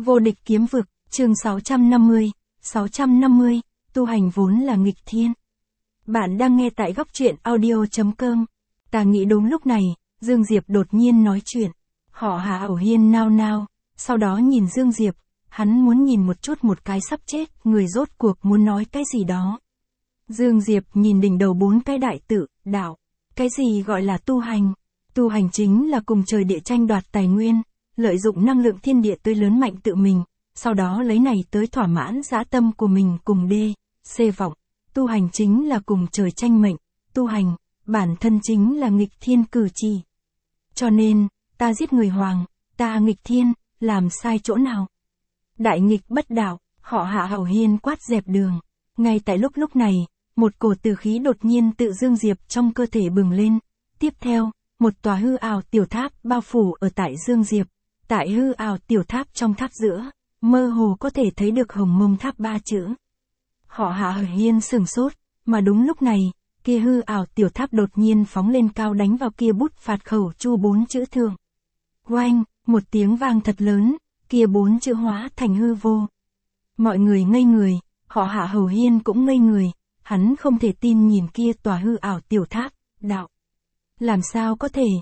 Vô địch kiếm vực, chương 650, tu hành vốn là nghịch thiên. Bạn đang nghe tại góc truyện audio.com. Ta nghĩ đúng lúc này, Dương Diệp đột nhiên nói chuyện. Họ Hạ Ẩu Hiên nao nao, sau đó nhìn Dương Diệp, hắn muốn nhìn một chút một cái sắp chết, người rốt cuộc muốn nói cái gì đó. Dương Diệp nhìn đỉnh đầu 4 cái đại tự, đạo. Cái gì gọi là tu hành? Tu hành chính là cùng trời địa tranh đoạt tài nguyên, lợi dụng năng lượng thiên địa tươi lớn mạnh tự mình, sau đó lấy này tới thỏa mãn dã tâm của mình cùng C vọng. Tu hành chính là cùng trời tranh mệnh, tu hành, bản thân chính là nghịch thiên cử chỉ. Cho nên, ta giết người hoàng, ta nghịch thiên, làm sai chỗ nào? Đại nghịch bất đạo, họ Hạ Ẩu Hiên quát dẹp đường. Ngay tại lúc này, một cổ tử khí đột nhiên tự Dương Diệp trong cơ thể bừng lên. Tiếp theo, một tòa hư ảo tiểu tháp bao phủ ở tại Dương Diệp. Tại hư ảo tiểu tháp trong tháp giữa, mơ hồ có thể thấy được Hồng Mông Tháp 3 chữ. Họ Hạ Ẩu Hiên sửng sốt, mà đúng lúc này, kia hư ảo tiểu tháp đột nhiên phóng lên cao đánh vào kia bút phạt khẩu chu 4 chữ thượng. Oanh, một tiếng vang thật lớn, kia 4 chữ hóa thành hư vô. Mọi người ngây người, họ Hạ Ẩu Hiên cũng ngây người, hắn không thể tin nhìn kia tòa hư ảo tiểu tháp, đạo. Làm sao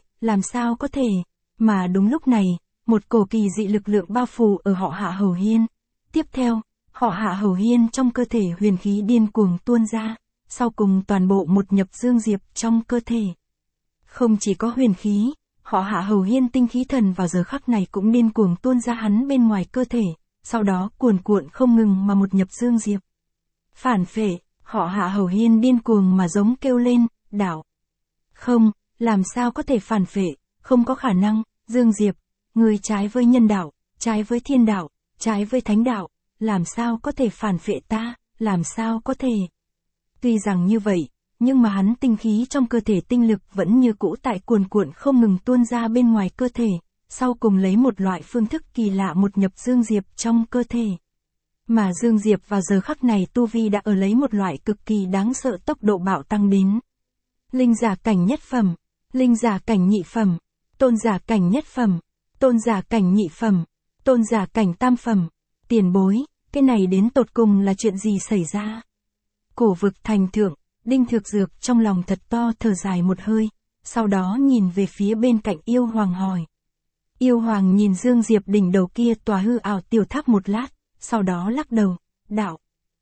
có thể, mà đúng lúc này, một cổ kỳ dị lực lượng bao phủ ở họ Hạ Ẩu Hiên. Tiếp theo, họ Hạ Ẩu Hiên trong cơ thể huyền khí điên cuồng tuôn ra, sau cùng toàn bộ một nhập Dương Diệp trong cơ thể. Không chỉ có huyền khí, họ Hạ Ẩu Hiên tinh khí thần vào giờ khắc này cũng điên cuồng tuôn ra hắn bên ngoài cơ thể, sau đó cuồn cuộn không ngừng mà một nhập Dương Diệp. Phản phệ, họ Hạ Ẩu Hiên điên cuồng mà giống kêu lên, đạo. Không, làm sao có thể phản phệ, không có khả năng, Dương Diệp, người trái với nhân đạo, trái với thiên đạo, trái với thánh đạo, làm sao có thể phản phệ ta, làm sao có thể. Tuy rằng như vậy, nhưng mà hắn tinh khí trong cơ thể tinh lực vẫn như cũ tại cuồn cuộn không ngừng tuôn ra bên ngoài cơ thể, sau cùng lấy một loại phương thức kỳ lạ một nhập Dương Diệp trong cơ thể. Mà Dương Diệp vào giờ khắc này tu vi đã ở lấy một loại cực kỳ đáng sợ tốc độ bạo tăng đến. Linh giả cảnh nhất phẩm, linh giả cảnh nhị phẩm, tôn giả cảnh nhất phẩm, tôn giả cảnh nhị phẩm, tôn giả cảnh tam phẩm. Tiền bối, cái này đến tột cùng là chuyện gì xảy ra? Cổ vực thành thượng, Đinh Thược Dược trong lòng thật to thở dài một hơi, sau đó nhìn về phía bên cạnh Yêu Hoàng hỏi. Yêu Hoàng nhìn Dương Diệp đỉnh đầu kia tòa hư ảo tiểu tháp một lát, sau đó lắc đầu, đạo.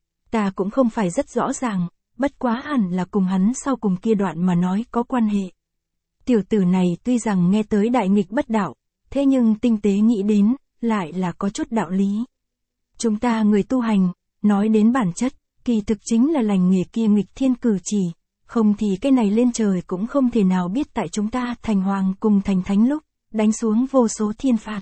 Ta cũng không phải rất rõ ràng, bất quá hẳn là cùng hắn sau cùng kia đoạn mà nói có quan hệ. Tiểu tử này tuy rằng nghe tới đại nghịch bất đạo, thế nhưng tinh tế nghĩ đến, lại là có chút đạo lý. Chúng ta người tu hành, nói đến bản chất, kỳ thực chính là lành nghề kia nghịch thiên cử chỉ, không thì cái này lên trời cũng không thể nào biết tại chúng ta thành hoàng cùng thành thánh lúc, đánh xuống vô số thiên phạt.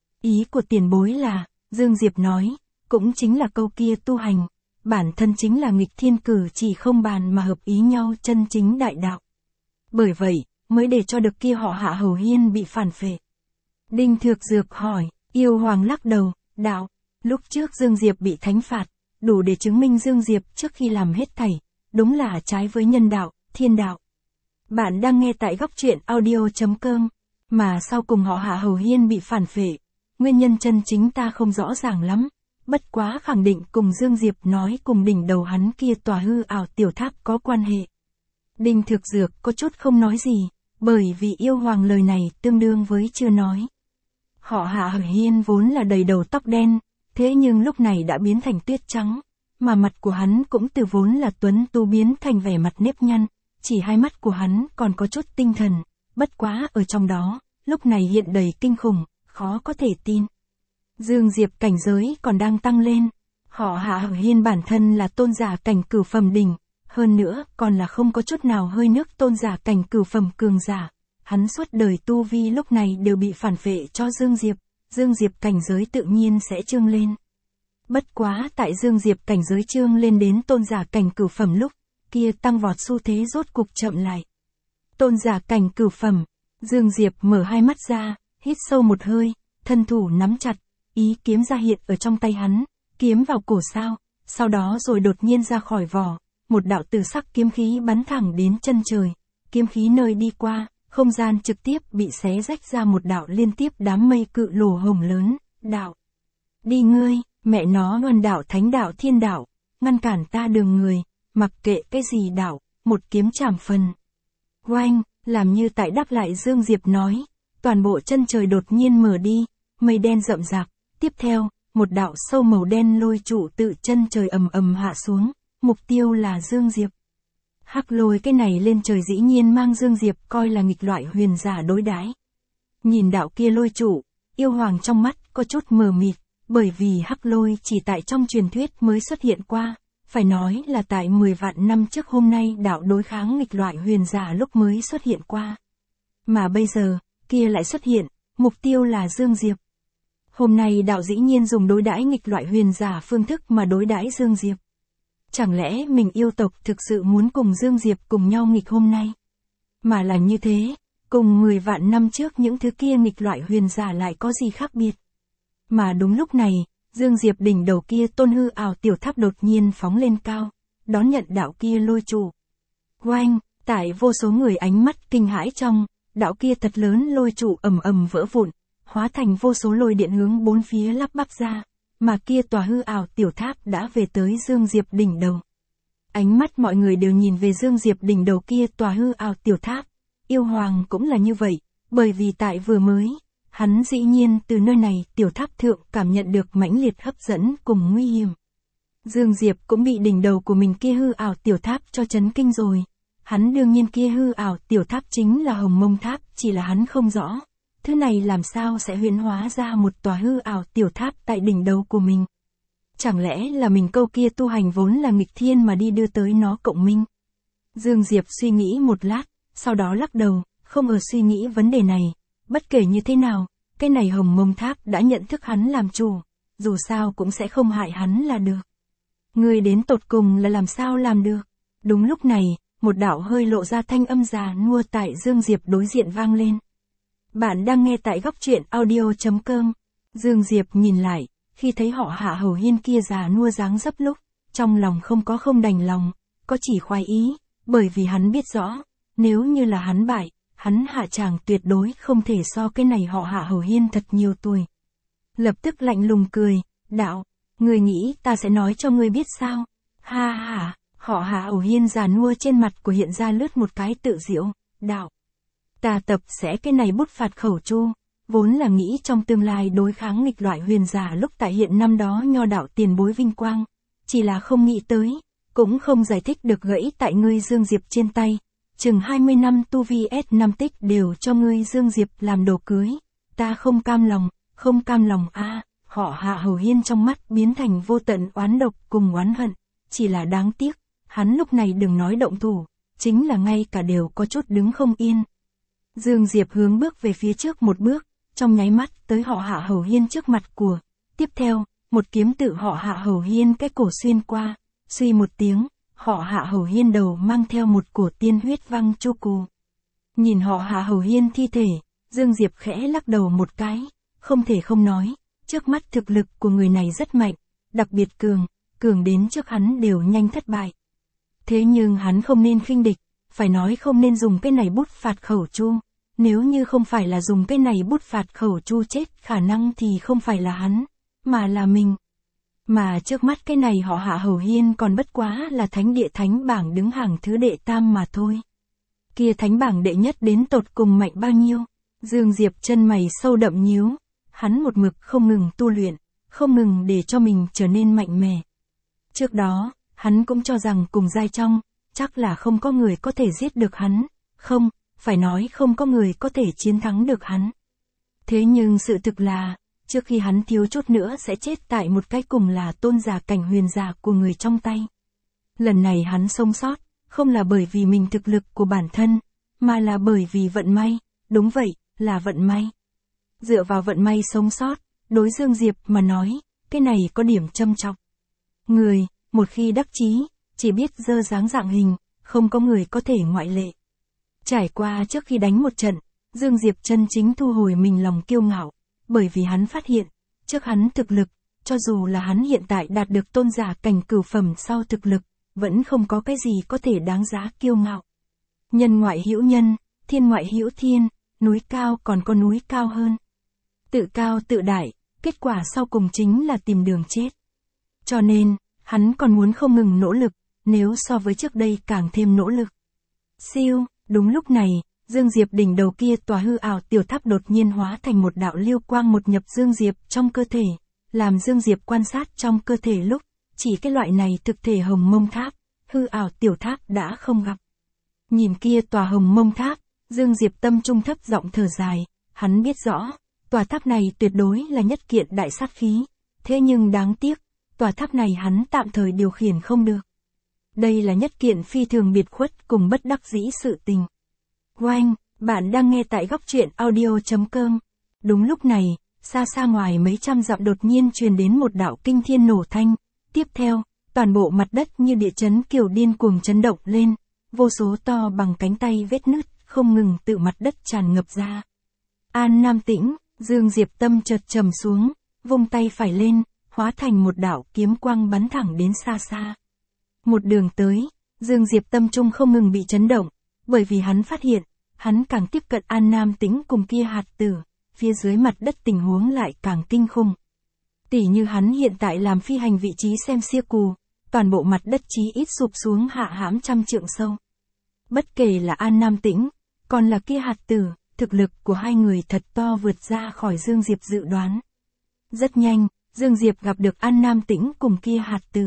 Ý của tiền bối là, Dương Diệp nói, cũng chính là câu kia tu hành, bản thân chính là nghịch thiên cử chỉ không bàn mà hợp ý nhau chân chính đại đạo. Bởi vậy, mới để cho được kia họ Hạ Ẩu Hiên bị phản phệ. Đinh Thược Dược hỏi, Yêu Hoàng lắc đầu, đạo, lúc trước Dương Diệp bị thánh phạt, đủ để chứng minh Dương Diệp trước khi làm hết thảy, đúng là trái với nhân đạo, thiên đạo. Bạn đang nghe tại góc truyện audio.com, mà sau cùng họ Hạ Ẩu Hiên bị phản phệ, nguyên nhân chân chính ta không rõ ràng lắm, bất quá khẳng định cùng Dương Diệp nói cùng đỉnh đầu hắn kia tòa hư ảo tiểu tháp có quan hệ. Đinh Thược Dược có chút không nói gì, bởi vì Yêu Hoàng lời này tương đương với chưa nói. Họ Hạ Ẩu Hiên vốn là đầy đầu tóc đen, thế nhưng lúc này đã biến thành tuyết trắng, mà mặt của hắn cũng từ vốn là tuấn tú biến thành vẻ mặt nếp nhăn, chỉ hai mắt của hắn còn có chút tinh thần, bất quá ở trong đó, lúc này hiện đầy kinh khủng, khó có thể tin. Dương Diệp cảnh giới còn đang tăng lên, họ Hạ Ẩu Hiên bản thân là tôn giả cảnh cửu phẩm đỉnh, hơn nữa còn là không có chút nào hơi nước tôn giả cảnh cửu phẩm cường giả. Hắn suốt đời tu vi lúc này đều bị phản phệ cho Dương Diệp cảnh giới tự nhiên sẽ trương lên. Bất quá tại Dương Diệp cảnh giới trương lên đến tôn giả cảnh cửu phẩm lúc, kia tăng vọt xu thế rốt cục chậm lại. Tôn giả cảnh cửu phẩm, Dương Diệp mở hai mắt ra, hít sâu một hơi, thân thủ nắm chặt, ý kiếm ra hiện ở trong tay hắn, kiếm vào cổ sao, sau đó rồi đột nhiên ra khỏi vỏ, một đạo tử sắc kiếm khí bắn thẳng đến chân trời, kiếm khí nơi đi qua, không gian trực tiếp bị xé rách ra một đạo liên tiếp đám mây cự lồ hồng lớn, đạo. Đi ngươi, mẹ nó luân đạo thánh đạo thiên đạo, ngăn cản ta đường người, mặc kệ cái gì đạo, một kiếm chảm phần. Oanh, làm như tại đáp lại Dương Diệp nói, toàn bộ chân trời đột nhiên mở đi, mây đen rậm rạp, tiếp theo, một đạo sâu màu đen lôi trụ tự chân trời ầm ầm hạ xuống, mục tiêu là Dương Diệp. Hắc lôi cái này lên trời dĩ nhiên mang Dương Diệp coi là nghịch loại huyền giả đối đãi. Nhìn đạo kia lôi trụ, yêu hoàng trong mắt có chút mờ mịt, bởi vì hắc lôi chỉ tại trong truyền thuyết mới xuất hiện qua, phải nói là tại 10 vạn năm trước hôm nay đạo đối kháng nghịch loại huyền giả lúc mới xuất hiện qua. Mà bây giờ, kia lại xuất hiện, mục tiêu là Dương Diệp. Hôm nay đạo dĩ nhiên dùng đối đãi nghịch loại huyền giả phương thức mà đối đãi Dương Diệp. Chẳng lẽ mình yêu tộc thực sự muốn cùng Dương Diệp cùng nhau nghịch hôm nay? Mà là như thế, cùng 10 vạn năm trước những thứ kia nghịch loại huyền giả lại có gì khác biệt? Mà đúng lúc này, Dương Diệp đỉnh đầu kia tôn hư ảo tiểu tháp đột nhiên phóng lên cao, đón nhận đạo kia lôi trụ. Oanh, tại vô số người ánh mắt kinh hãi trong, đạo kia thật lớn lôi trụ ầm ầm vỡ vụn, hóa thành vô số lôi điện hướng bốn phía lắp bắp ra, mà kia tòa hư ảo tiểu tháp đã về tới Dương Diệp đỉnh đầu. Ánh mắt mọi người đều nhìn về Dương Diệp đỉnh đầu kia tòa hư ảo tiểu tháp. Yêu hoàng cũng là như vậy, bởi vì tại vừa mới, hắn dĩ nhiên từ nơi này tiểu tháp thượng cảm nhận được mãnh liệt hấp dẫn cùng nguy hiểm. Dương Diệp cũng bị đỉnh đầu của mình kia hư ảo tiểu tháp cho chấn kinh rồi. Hắn đương nhiên kia hư ảo tiểu tháp chính là Hồng Mông Tháp, chỉ là hắn không rõ. Thứ này làm sao sẽ huyễn hóa ra một tòa hư ảo tiểu tháp tại đỉnh đầu của mình. Chẳng lẽ là mình câu kia tu hành vốn là nghịch thiên mà đi đưa tới nó cộng minh. Dương Diệp suy nghĩ một lát, sau đó lắc đầu, không ở suy nghĩ vấn đề này. Bất kể như thế nào, cái này Hồng Mông Tháp đã nhận thức hắn làm chủ, dù sao cũng sẽ không hại hắn là được. Người đến tột cùng là làm sao làm được. Đúng lúc này, một đạo hơi lộ ra thanh âm già nua tại Dương Diệp đối diện vang lên. Bạn đang nghe tại góc truyện audio.com. Dương Diệp nhìn lại, khi thấy họ Hạ Hầu Hiên kia già nua dáng dấp lúc, trong lòng không có không đành lòng, có chỉ khoái ý, bởi vì hắn biết rõ, nếu như là hắn bại, hắn Hạ chàng tuyệt đối không thể so cái này họ Hạ Hầu Hiên thật nhiều tuổi. Lập tức lạnh lùng cười, đạo, người nghĩ ta sẽ nói cho ngươi biết sao? Ha ha, họ Hạ Hầu Hiên già nua trên mặt của hiện ra lướt một cái tự diệu, đạo. Ta tập sẽ cái này bút phạt khẩu chu, vốn là nghĩ trong tương lai đối kháng nghịch loại huyền giả lúc tại hiện năm đó nho đạo tiền bối vinh quang, chỉ là không nghĩ tới, cũng không giải thích được gãy tại ngươi Dương Diệp trên tay, chừng 20 năm tu vi S5 tích đều cho ngươi Dương Diệp làm đồ cưới, ta không cam lòng a. Họ Hạ Hầu Hiên trong mắt biến thành vô tận oán độc cùng oán hận, chỉ là đáng tiếc, hắn lúc này đừng nói động thủ, chính là ngay cả đều có chút đứng không yên. Dương Diệp hướng bước về phía trước một bước, trong nháy mắt tới họ Hạ Hầu Hiên trước mặt của. Tiếp theo, một kiếm tự họ Hạ Hầu Hiên cái cổ xuyên qua, suy một tiếng, họ Hạ Hầu Hiên đầu mang theo một cổ tiên huyết văng chu cù. Nhìn họ Hạ Hầu Hiên thi thể, Dương Diệp khẽ lắc đầu một cái, không thể không nói, trước mắt thực lực của người này rất mạnh, đặc biệt cường đến trước hắn đều nhanh thất bại. Thế nhưng hắn không nên khinh địch, phải nói không nên dùng cái này bút phạt khẩu chu. Nếu như không phải là dùng cái này bút phạt khẩu chu chết, khả năng thì không phải là hắn, mà là mình. Mà trước mắt cái này họ Hạ Hầu Hiên còn bất quá là thánh địa thánh bảng đứng hàng thứ đệ tam mà thôi. Kia thánh bảng đệ nhất đến tột cùng mạnh bao nhiêu? Dương Diệp chân mày sâu đậm nhíu, hắn một mực không ngừng tu luyện, không ngừng để cho mình trở nên mạnh mẽ. Trước đó, hắn cũng cho rằng cùng giai trong, chắc là không có người có thể giết được hắn, không, phải nói không có người có thể chiến thắng được hắn. Thế nhưng sự thực là, trước khi hắn thiếu chút nữa sẽ chết tại một cái cùng là tôn giả cảnh huyền giả của người trong tay. Lần này hắn sống sót, không là bởi vì mình thực lực của bản thân, mà là bởi vì vận may, đúng vậy, là vận may. Dựa vào vận may sống sót, đối Dương Diệp mà nói, cái này có điểm châm chọc. Người, một khi đắc chí, chỉ biết dơ dáng dạng hình, không có người có thể ngoại lệ. Trải qua trước khi đánh một trận, Dương Diệp chân chính thu hồi mình lòng kiêu ngạo, bởi vì hắn phát hiện, trước hắn thực lực, cho dù là hắn hiện tại đạt được tôn giả cảnh cửu phẩm sau thực lực, vẫn không có cái gì có thể đáng giá kiêu ngạo. Nhân ngoại hữu nhân, thiên ngoại hữu thiên, núi cao còn có núi cao hơn. Tự cao tự đại, kết quả sau cùng chính là tìm đường chết. Cho nên, hắn còn muốn không ngừng nỗ lực, nếu so với trước đây càng thêm nỗ lực. Siêu, đúng lúc này, Dương Diệp đỉnh đầu kia tòa hư ảo tiểu tháp đột nhiên hóa thành một đạo lưu quang một nhập Dương Diệp trong cơ thể, làm Dương Diệp quan sát trong cơ thể lúc, chỉ cái loại này thực thể hồng mông tháp, hư ảo tiểu tháp đã không gặp. Nhìn kia tòa hồng mông tháp, Dương Diệp tâm trung thấp giọng thở dài, hắn biết rõ, tòa tháp này tuyệt đối là nhất kiện đại sát khí, thế nhưng đáng tiếc, tòa tháp này hắn tạm thời điều khiển không được. Đây là nhất kiện phi thường biệt khuất cùng bất đắc dĩ sự tình. Oanh, bạn đang nghe tại góc truyện audio.com. Đúng lúc này, xa xa ngoài mấy trăm dặm đột nhiên truyền đến một đạo kinh thiên nổ thanh. Tiếp theo, toàn bộ mặt đất như địa chấn kiểu điên cuồng chấn động lên, vô số to bằng cánh tay vết nứt không ngừng tự mặt đất tràn ngập ra. An Nam Tĩnh, Dương Diệp tâm chợt trầm xuống, vung tay phải lên, hóa thành một đạo kiếm quang bắn thẳng đến xa xa. Một đường tới, Dương Diệp tâm trung không ngừng bị chấn động, bởi vì hắn phát hiện, hắn càng tiếp cận An Nam Tĩnh cùng kia hạt tử, phía dưới mặt đất tình huống lại càng kinh khủng. Tỉ như hắn hiện tại làm phi hành vị trí xem sia cù, toàn bộ mặt đất chí ít sụp xuống hạ hãm trăm trượng sâu. Bất kể là An Nam Tĩnh, còn là kia hạt tử, thực lực của hai người thật to vượt ra khỏi Dương Diệp dự đoán. Rất nhanh, Dương Diệp gặp được An Nam Tĩnh cùng kia hạt tử.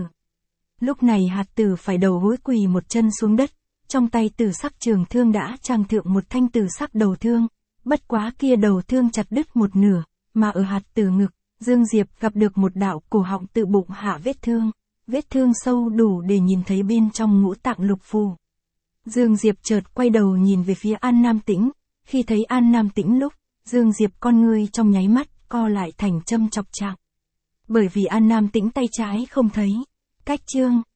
Lúc này hạt tử phải đầu gối quỳ một chân xuống đất, trong tay tử sắc trường thương đã trang thượng một thanh tử sắc đầu thương, bất quá kia đầu thương chặt đứt một nửa, mà ở hạt tử ngực, Dương Diệp gặp được một đạo cổ họng tự bụng hạ vết thương sâu đủ để nhìn thấy bên trong ngũ tạng lục phủ. Dương Diệp chợt quay đầu nhìn về phía An Nam Tĩnh, khi thấy An Nam Tĩnh lúc, Dương Diệp con ngươi trong nháy mắt co lại thành châm chọc trạng. Bởi vì An Nam Tĩnh tay trái không thấy, cách chương,